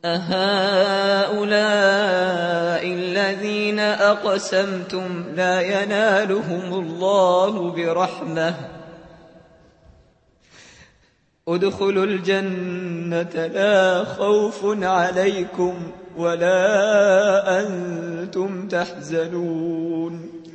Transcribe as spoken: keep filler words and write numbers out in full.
أهؤلاء الذين أقسمتم لا ينالهم الله برحمة ادخلوا الجنة لا خوف عليكم ولا أنتم تحزنون